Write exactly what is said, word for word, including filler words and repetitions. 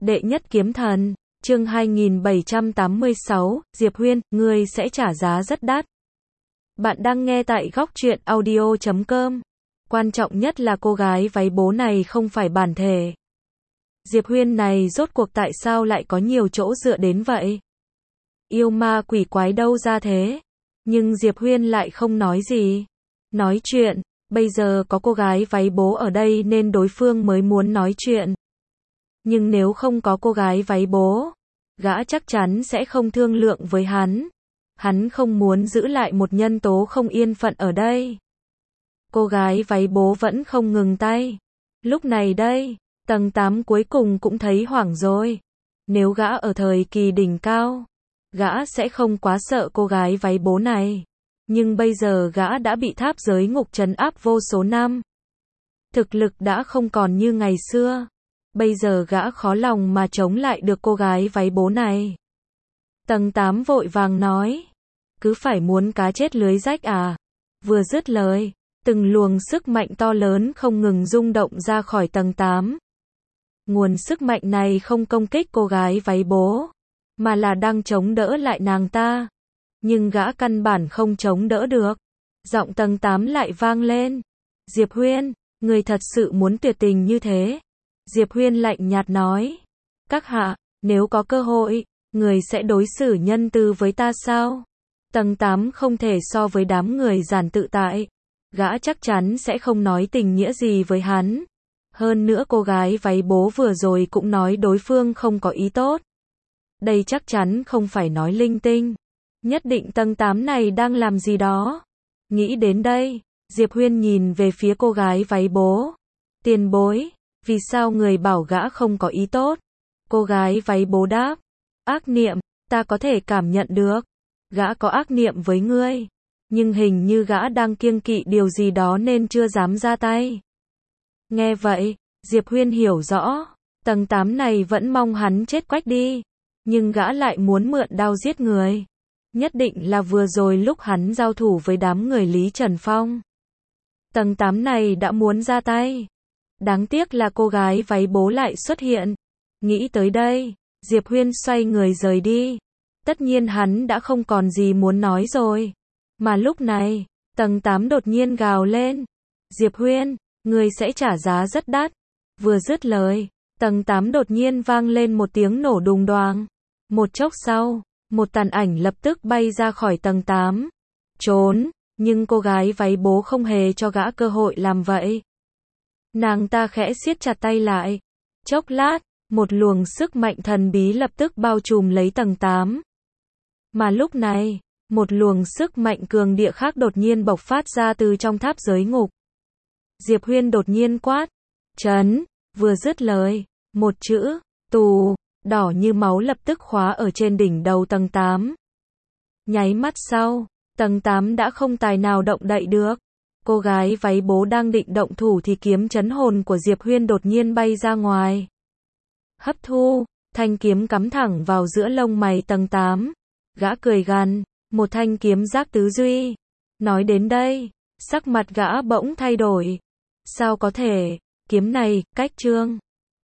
Đệ nhất kiếm thần, chương hai nghìn bảy trăm tám mươi sáu, Diệp Huyên, ngươi sẽ trả giá rất đắt. Bạn đang nghe tại góc truyện audio chấm com. Quan trọng nhất là cô gái váy bố này không phải bản thể. Diệp Huyên này rốt cuộc tại sao lại có nhiều chỗ dựa đến vậy? Yêu ma quỷ quái đâu ra thế? Nhưng Diệp Huyên lại không nói gì. Nói chuyện, bây giờ có cô gái váy bố ở đây nên đối phương mới muốn nói chuyện. Nhưng nếu không có cô gái váy bố, gã chắc chắn sẽ không thương lượng với hắn. Hắn không muốn giữ lại một nhân tố không yên phận ở đây. Cô gái váy bố vẫn không ngừng tay. Lúc này đây, tầng tám cuối cùng cũng thấy hoảng rồi. Nếu gã ở thời kỳ đỉnh cao, gã sẽ không quá sợ cô gái váy bố này. Nhưng bây giờ gã đã bị tháp giới ngục trấn áp vô số năm. Thực lực đã không còn như ngày xưa. Bây giờ gã khó lòng mà chống lại được cô gái váy bố này. Tầng tám vội vàng nói. Cứ phải muốn cá chết lưới rách à? Vừa dứt lời, từng luồng sức mạnh to lớn không ngừng rung động ra khỏi tầng tám. Nguồn sức mạnh này không công kích cô gái váy bố, mà là đang chống đỡ lại nàng ta. Nhưng gã căn bản không chống đỡ được. Giọng tầng tám lại vang lên. Diệp Huyên, người thật sự muốn tuyệt tình như thế? Diệp Huyên lạnh nhạt nói. Các hạ, nếu có cơ hội, người sẽ đối xử nhân từ với ta sao? Tầng tám không thể so với đám người giản tự tại. Gã chắc chắn sẽ không nói tình nghĩa gì với hắn. Hơn nữa cô gái váy bố vừa rồi cũng nói đối phương không có ý tốt. Đây chắc chắn không phải nói linh tinh. Nhất định tầng tám này đang làm gì đó. Nghĩ đến đây, Diệp Huyên nhìn về phía cô gái váy bố. Tiền bối, vì sao người bảo gã không có ý tốt? Cô gái váy bố đáp. Ác niệm, ta có thể cảm nhận được. Gã có ác niệm với ngươi. Nhưng hình như gã đang kiêng kỵ điều gì đó nên chưa dám ra tay. Nghe vậy, Diệp Huyên hiểu rõ. Tầng tám này vẫn mong hắn chết quách đi. Nhưng gã lại muốn mượn đao giết người. Nhất định là vừa rồi lúc hắn giao thủ với đám người Lý Trần Phong. Tầng tám này đã muốn ra tay. Đáng tiếc là cô gái váy bố lại xuất hiện. Nghĩ tới đây, Diệp Huyên xoay người rời đi. Tất nhiên hắn đã không còn gì muốn nói rồi. Mà lúc này, tầng tám đột nhiên gào lên. Diệp Huyên, người sẽ trả giá rất đắt. Vừa dứt lời, tầng tám đột nhiên vang lên một tiếng nổ đùng đoàng. Một chốc sau, một tàn ảnh lập tức bay ra khỏi tầng tám. Trốn, nhưng cô gái váy bố không hề cho gã cơ hội làm vậy. Nàng ta khẽ siết chặt tay lại. Chốc lát, một luồng sức mạnh thần bí lập tức bao trùm lấy tầng tám. Mà lúc này, một luồng sức mạnh cường địa khác đột nhiên bộc phát ra từ trong tháp giới ngục. Diệp Huyên đột nhiên quát. Trấn, vừa dứt lời, một chữ, tù, đỏ như máu lập tức khóa ở trên đỉnh đầu tầng tám. Nháy mắt sau, tầng tám đã không tài nào động đậy được. Cô gái váy bố đang định động thủ thì kiếm trấn hồn của Diệp Huyên đột nhiên bay ra ngoài. Hấp thu, thanh kiếm cắm thẳng vào giữa lông mày tầng tám. Gã cười gằn, một thanh kiếm giác tứ duy. Nói đến đây, sắc mặt gã bỗng thay đổi. Sao có thể, kiếm này, cách trương.